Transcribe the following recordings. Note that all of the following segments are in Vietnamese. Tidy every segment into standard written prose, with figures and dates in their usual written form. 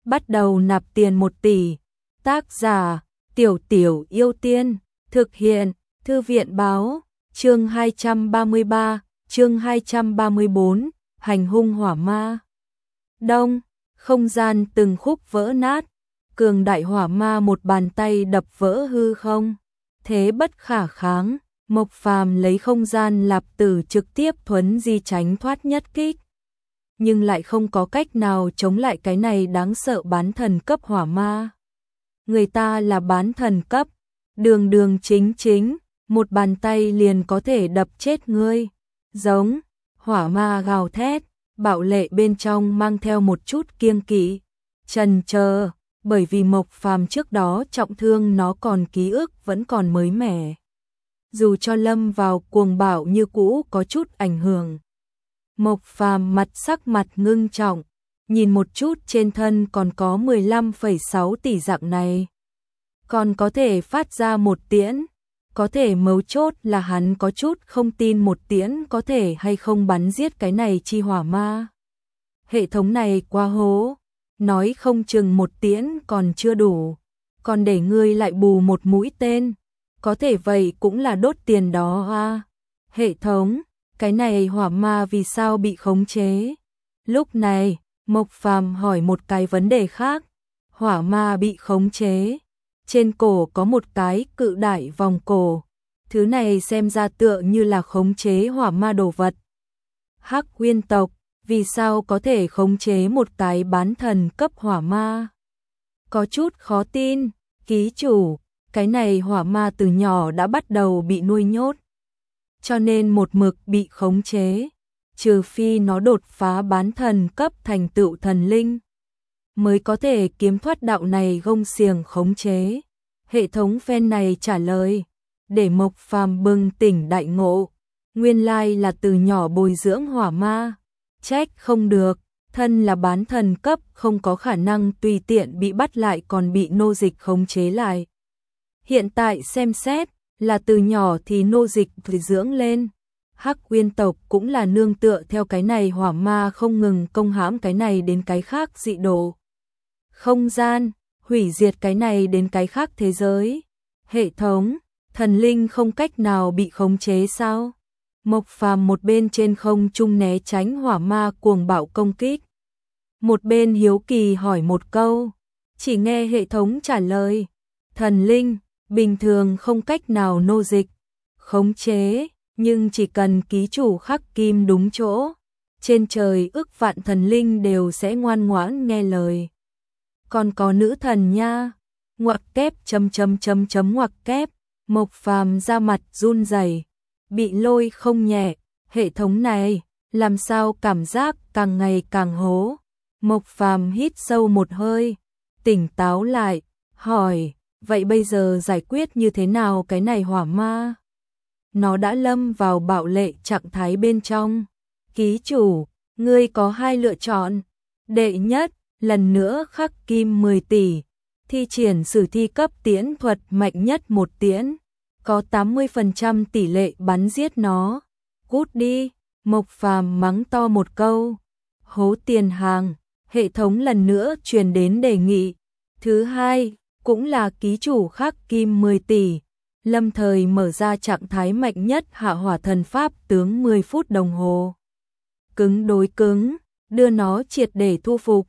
bắt đầu nạp tiền 1 tỷ. Tác giả: Tiểu Tiểu Yêu Tiên. Thực hiện: Thư viện báo. Chương 233, chương 234, hành hung hỏa ma. Đông, không gian từng khúc vỡ nát, cường đại hỏa ma một bàn tay đập vỡ hư không. Thế bất khả kháng, Mộc Phàm lấy không gian lạp tử trực tiếp thuấn di tránh thoát nhất kích. Nhưng lại không có cách nào chống lại cái này đáng sợ bán thần cấp hỏa ma. Người ta là bán thần cấp, đường đường chính chính, một bàn tay liền có thể đập chết ngươi. Giống, hỏa ma gào thét, bạo lệ bên trong mang theo một chút kiêng kỵ, chần chờ, bởi vì Mộc Phàm trước đó trọng thương nó còn ký ức vẫn còn mới mẻ. Dù cho lâm vào cuồng bạo như cũ có chút ảnh hưởng. Mộc Phàm sắc mặt ngưng trọng, nhìn một chút trên thân còn có 15,6 tỷ dạng này. Còn có thể phát ra một tiễn, có thể mấu chốt là hắn có chút không tin một tiễn có thể hay không bắn giết cái này chi hỏa ma. Hệ thống này quá hố, nói không chừng một tiễn còn chưa đủ, còn để ngươi lại bù một mũi tên, có thể vậy cũng là đốt tiền đó à. Hệ thống, cái này hỏa ma vì sao bị khống chế? Lúc này, Mộc Phàm hỏi một cái vấn đề khác. Hỏa ma bị khống chế, trên cổ có một cái cự đại vòng cổ, thứ này xem ra tựa như là khống chế hỏa ma đồ vật. Hắc Uyên tộc, vì sao có thể khống chế một cái bán thần cấp hỏa ma? Có chút khó tin, ký chủ, cái này hỏa ma từ nhỏ đã bắt đầu bị nuôi nhốt, cho nên một mực bị khống chế, trừ phi nó đột phá bán thần cấp thành tựu thần linh, mới có thể kiếm thoát đạo này gông xiềng khống chế. Hệ thống phen này trả lời, để Mộc Phàm bừng tỉnh đại ngộ, nguyên lai là từ nhỏ bồi dưỡng hỏa ma, trách không được, thân là bán thần cấp không có khả năng tùy tiện bị bắt lại còn bị nô dịch khống chế lại. Hiện tại xem xét, là từ nhỏ thì nô dịch thì dưỡng lên. Hắc Uyên tộc cũng là nương tựa theo cái này hỏa ma không ngừng công hãm cái này đến cái khác dị độ. Không gian, hủy diệt cái này đến cái khác thế giới. Hệ thống, thần linh không cách nào bị khống chế sao? Mộc Phàm một bên trên không trung né tránh hỏa ma cuồng bạo công kích, một bên hiếu kỳ hỏi một câu, chỉ nghe hệ thống trả lời, thần linh bình thường không cách nào nô dịch, khống chế, nhưng chỉ cần ký chủ khắc kim đúng chỗ, trên trời ức vạn thần linh đều sẽ ngoan ngoãn nghe lời. Còn có nữ thần nha, ngoặc kép ngoặc kép, Mộc Phàm ra mặt run rẩy, bị lôi không nhẹ, hệ thống này, làm sao cảm giác càng ngày càng hố. Mộc Phàm hít sâu một hơi, tỉnh táo lại, hỏi, vậy bây giờ giải quyết như thế nào cái này hỏa ma? Nó đã lâm vào bạo lệ trạng thái bên trong. Ký chủ, ngươi có 2 lựa chọn. Đệ nhất, lần nữa khắc kim 10 tỷ, thi triển sử thi cấp tiễn thuật mạnh nhất một tiễn, có 80% tỷ lệ bắn giết nó. Cút đi, Mộc Phàm mắng to một câu. Hố tiền hàng, hệ thống lần nữa truyền đến đề nghị. Thứ hai, cũng là ký chủ khắc kim 10 tỷ, lâm thời mở ra trạng thái mạnh nhất hạ hỏa thần pháp tướng 10 phút đồng hồ. Cứng đối cứng, đưa nó triệt để thu phục.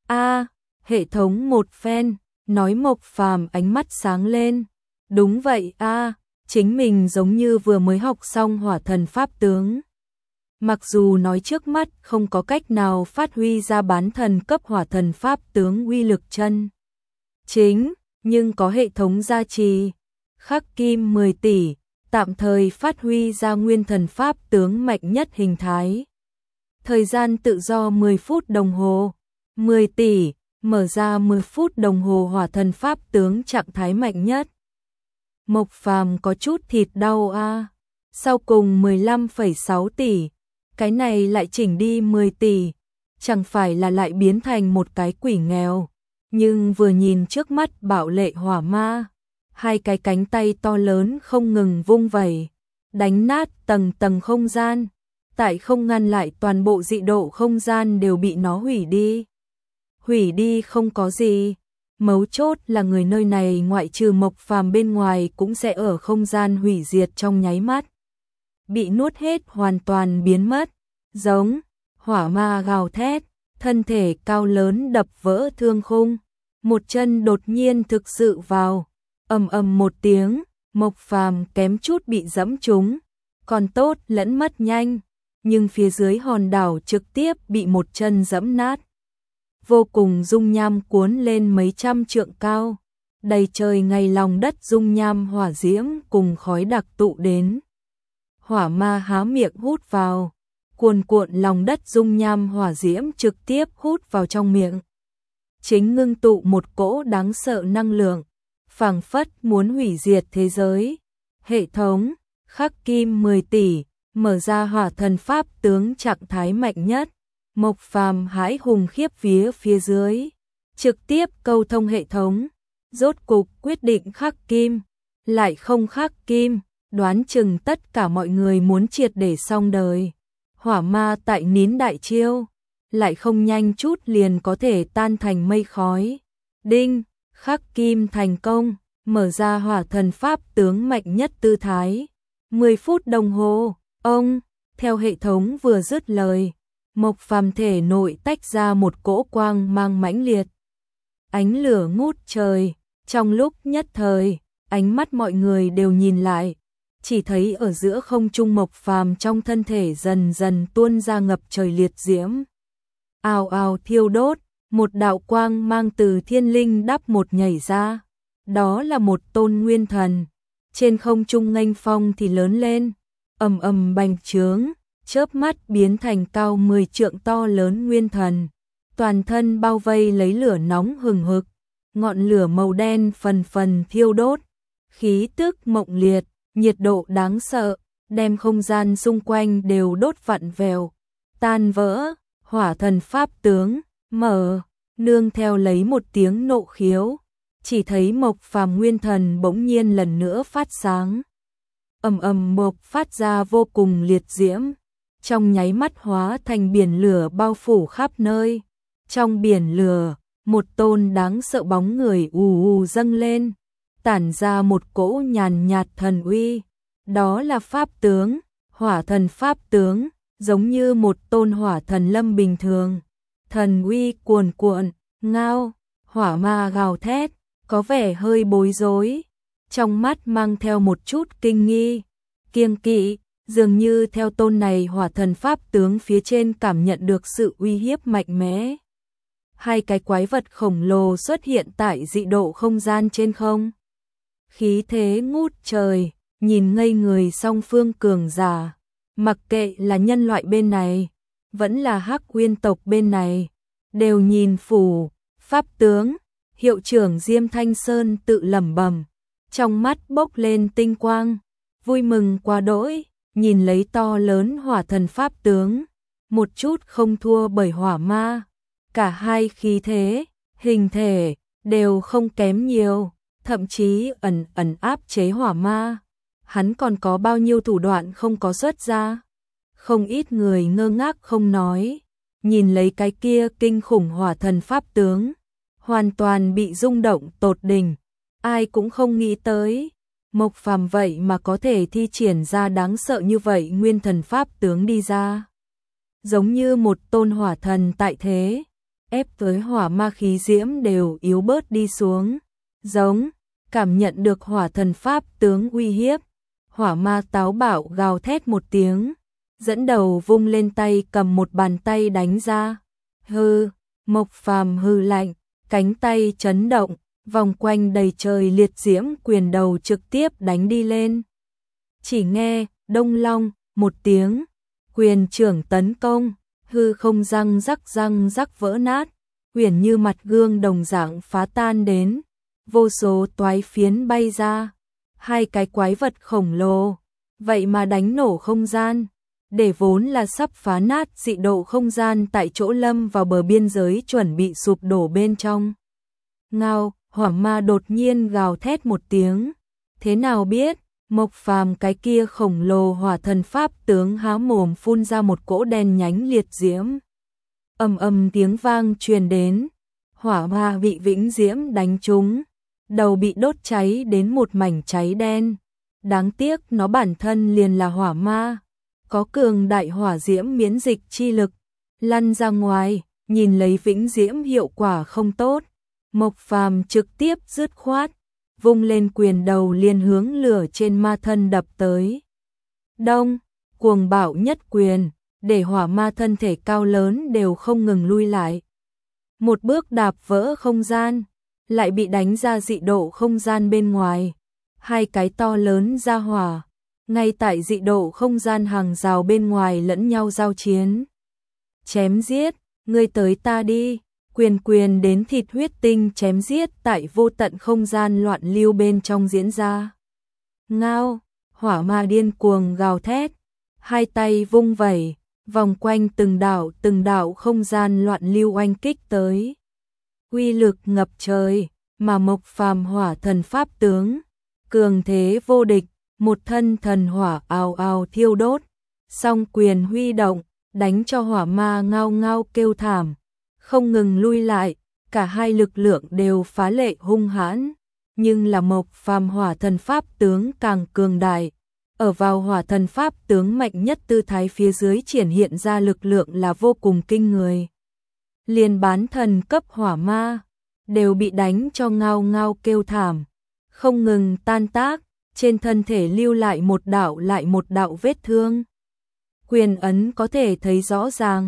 Hệ thống một phen, nói Mộc Phàm ánh mắt sáng lên. Đúng vậy chính mình giống như vừa mới học xong hỏa thần pháp tướng. Mặc dù nói trước mắt không có cách nào phát huy ra bán thần cấp hỏa thần pháp tướng uy lực chân chính, nhưng có hệ thống gia trì, khắc kim 10 tỷ, tạm thời phát huy ra nguyên thần pháp tướng mạnh nhất hình thái. Thời gian tự do 10 phút đồng hồ, 10 tỷ, mở ra 10 phút đồng hồ hỏa thần pháp tướng trạng thái mạnh nhất. Mộc Phàm có chút thịt đau sau cùng 15,6 tỷ, cái này lại chỉnh đi 10 tỷ, chẳng phải là lại biến thành một cái quỷ nghèo. Nhưng vừa nhìn trước mắt bạo lệ hỏa ma, 2 cái cánh tay to lớn không ngừng vung vẩy, đánh nát tầng tầng không gian, tại không ngăn lại toàn bộ dị độ không gian đều bị nó hủy đi. hủy đi không có gì. Mấu chốt là người nơi này ngoại trừ Mộc Phàm bên ngoài cũng sẽ ở không gian hủy diệt trong nháy mắt. Bị nuốt hết hoàn toàn biến mất. Giống, hỏa ma gào thét, thân thể cao lớn đập vỡ thương khung. Một chân đột nhiên thực sự vào, ầm ầm một tiếng, Mộc Phàm kém chút bị dẫm trúng. Còn tốt lẫn mất nhanh, nhưng phía dưới hòn đảo trực tiếp bị một chân dẫm nát. Vô cùng dung nham cuốn lên mấy trăm trượng cao, đầy trời ngay lòng đất dung nham hỏa diễm cùng khói đặc tụ đến. Hỏa ma há miệng hút vào, cuồn cuộn lòng đất dung nham hỏa diễm trực tiếp hút vào trong miệng. Chính ngưng tụ một cỗ đáng sợ năng lượng, phảng phất muốn hủy diệt thế giới. Hệ thống khắc kim 10 tỷ, mở ra hỏa thần pháp tướng trạng thái mạnh nhất. Mộc Phàm hãi hùng khiếp vía phía dưới, trực tiếp câu thông hệ thống, rốt cục quyết định khắc kim, lại không khắc kim, đoán chừng tất cả mọi người muốn triệt để xong đời. Hỏa ma tại nín đại chiêu, lại không nhanh chút liền có thể tan thành mây khói. Đinh, khắc kim thành công, mở ra hỏa thần pháp tướng mạnh nhất tư thái. 10 phút đồng hồ, ông, theo hệ thống vừa dứt lời, Mộc Phàm thể nội tách ra một cỗ quang mang mãnh liệt. Ánh lửa ngút trời, trong lúc nhất thời, ánh mắt mọi người đều nhìn lại, chỉ thấy ở giữa không trung Mộc Phàm trong thân thể dần dần tuôn ra ngập trời liệt diễm. Ào ào thiêu đốt, một đạo quang mang từ thiên linh đắp một nhảy ra, đó là một tôn nguyên thần, trên không trung nghênh phong thì lớn lên, ầm ầm bành trướng, chớp mắt biến thành cao 10 trượng to lớn nguyên thần, toàn thân bao vây lấy lửa nóng hừng hực, ngọn lửa màu đen phần phần thiêu đốt, khí tức mộng liệt, nhiệt độ đáng sợ, đem không gian xung quanh đều đốt vặn vẹo, tan vỡ. Hỏa thần pháp tướng mở, nương theo lấy một tiếng nộ khiếu, chỉ thấy Mộc Phàm nguyên thần bỗng nhiên lần nữa phát sáng. Ầm ầm bộc phát ra vô cùng liệt diễm, trong nháy mắt hóa thành biển lửa bao phủ khắp nơi. Trong biển lửa, một tôn đáng sợ bóng người ù ù dâng lên, tản ra một cỗ nhàn nhạt thần uy. Đó là pháp tướng, hỏa thần pháp tướng, giống như một tôn hỏa thần lâm bình thường. Thần uy cuồn cuộn, ngao, hỏa ma gào thét, có vẻ hơi bối rối, trong mắt mang theo một chút kinh nghi, kiêng kỵ, dường như theo tôn này hỏa thần pháp tướng phía trên cảm nhận được sự uy hiếp mạnh mẽ. Hai cái quái vật khổng lồ xuất hiện tại dị độ không gian trên không. Khí thế ngút trời, nhìn ngây người song phương cường giả, mặc kệ là nhân loại bên này, vẫn là Hắc Uyên tộc bên này, đều nhìn phủ, pháp tướng, hiệu trưởng Diêm Thanh Sơn tự lẩm bẩm, trong mắt bốc lên tinh quang, vui mừng quá đỗi, nhìn lấy to lớn hỏa thần pháp tướng, một chút không thua bởi hỏa ma, cả hai khí thế, hình thể đều không kém nhiều, thậm chí ẩn ẩn áp chế hỏa ma. Hắn còn có bao nhiêu thủ đoạn không có xuất ra. Không ít người ngơ ngác không nói, nhìn lấy cái kia kinh khủng hỏa thần pháp tướng, hoàn toàn bị rung động tột đỉnh, ai cũng không nghĩ tới, Mộc Phàm vậy mà có thể thi triển ra đáng sợ như vậy nguyên thần pháp tướng đi ra. Giống như một tôn hỏa thần tại thế, ép tới hỏa ma khí diễm đều yếu bớt đi xuống, giống, cảm nhận được hỏa thần pháp tướng uy hiếp, hỏa ma táo bạo gào thét một tiếng, dẫn đầu vung lên tay cầm một bàn tay đánh ra. Hư, Mộc Phàm hư lạnh, cánh tay chấn động, vòng quanh đầy trời liệt diễm quyền đầu trực tiếp đánh đi lên. Chỉ nghe, đông long, một tiếng, quyền trưởng tấn công, hư không răng rắc vỡ nát, huyền như mặt gương đồng dạng phá tan đến, vô số toái phiến bay ra. Hai cái quái vật khổng lồ, vậy mà đánh nổ không gian, để vốn là sắp phá nát dị độ không gian tại chỗ lâm vào bờ biên giới chuẩn bị sụp đổ bên trong. Ngao, hỏa ma đột nhiên gào thét một tiếng, thế nào biết, Mộc Phàm cái kia khổng lồ hỏa thần pháp tướng há mồm phun ra một cỗ đen nhánh liệt diễm. Ầm ầm tiếng vang truyền đến, hỏa ma bị vĩnh diễm đánh trúng, đầu bị đốt cháy đến một mảnh cháy đen. Đáng tiếc nó bản thân liền là hỏa ma, có cường đại hỏa diễm miễn dịch chi lực, lăn ra ngoài, nhìn lấy vĩnh diễm hiệu quả không tốt. Mộc Phàm trực tiếp dứt khoát, vung lên quyền đầu liền hướng lửa trên ma thân đập tới. Đông, cuồng bạo nhất quyền, để hỏa ma thân thể cao lớn đều không ngừng lui lại. Một bước đạp vỡ không gian, lại bị đánh ra dị độ không gian bên ngoài. Hai cái to lớn ra hỏa, ngay tại dị độ không gian hàng rào bên ngoài lẫn nhau giao chiến. Chém giết, ngươi tới ta đi, quyền quyền đến thịt huyết tinh chém giết tại vô tận không gian loạn lưu bên trong diễn ra. Ngao, hỏa ma điên cuồng gào thét, hai tay vung vẩy, vòng quanh từng đạo không gian loạn lưu oanh kích tới. Uy lực ngập trời, mà Mộc Phàm hỏa thần pháp tướng, cường thế vô địch, một thân thần hỏa ào ào thiêu đốt, song quyền huy động, đánh cho hỏa ma ngao ngao kêu thảm, không ngừng lui lại, cả hai lực lượng đều phá lệ hung hãn, nhưng là Mộc Phàm hỏa thần pháp tướng càng cường đại. Ở vào hỏa thần pháp tướng mạnh nhất tư thái phía dưới triển hiện ra lực lượng là vô cùng kinh người. Liền bán thần cấp hỏa ma đều bị đánh cho ngao ngao kêu thảm, không ngừng tan tác, trên thân thể lưu lại một đạo vết thương. Quyền ấn có thể thấy rõ ràng,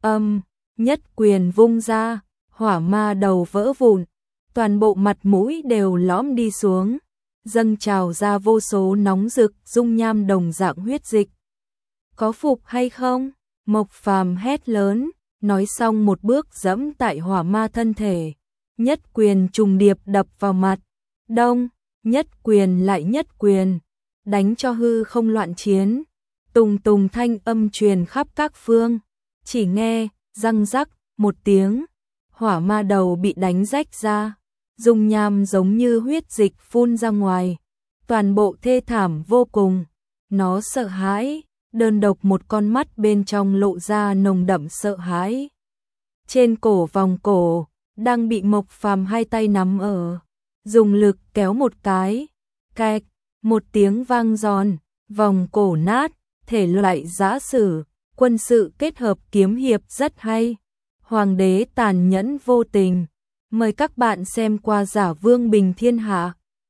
nhất quyền vung ra, hỏa ma đầu vỡ vụn, toàn bộ mặt mũi đều lõm đi xuống, dâng trào ra vô số nóng rực dung nham đồng dạng huyết dịch. Có phục hay không? Mộc Phàm hét lớn, nói xong một bước giẫm tại hỏa ma thân thể, nhất quyền trùng điệp đập vào mặt. Đông, nhất quyền lại nhất quyền, đánh cho hư không loạn chiến. Tùng tùng thanh âm truyền khắp các phương, chỉ nghe răng rắc một tiếng, hỏa ma đầu bị đánh rách ra, dung nham giống như huyết dịch phun ra ngoài, toàn bộ thê thảm vô cùng. Nó sợ hãi, đơn độc một con mắt bên trong lộ ra nồng đậm sợ hãi. Trên cổ vòng cổ đang bị Mộc Phàm hai tay nắm ở, dùng lực kéo một cái, kẹt, một tiếng vang giòn, vòng cổ nát. Thể loại giã sử, quân sự kết hợp kiếm hiệp rất hay. Hoàng đế tàn nhẫn vô tình. Mời các bạn xem qua Giả Vương Bình Thiên Hạ.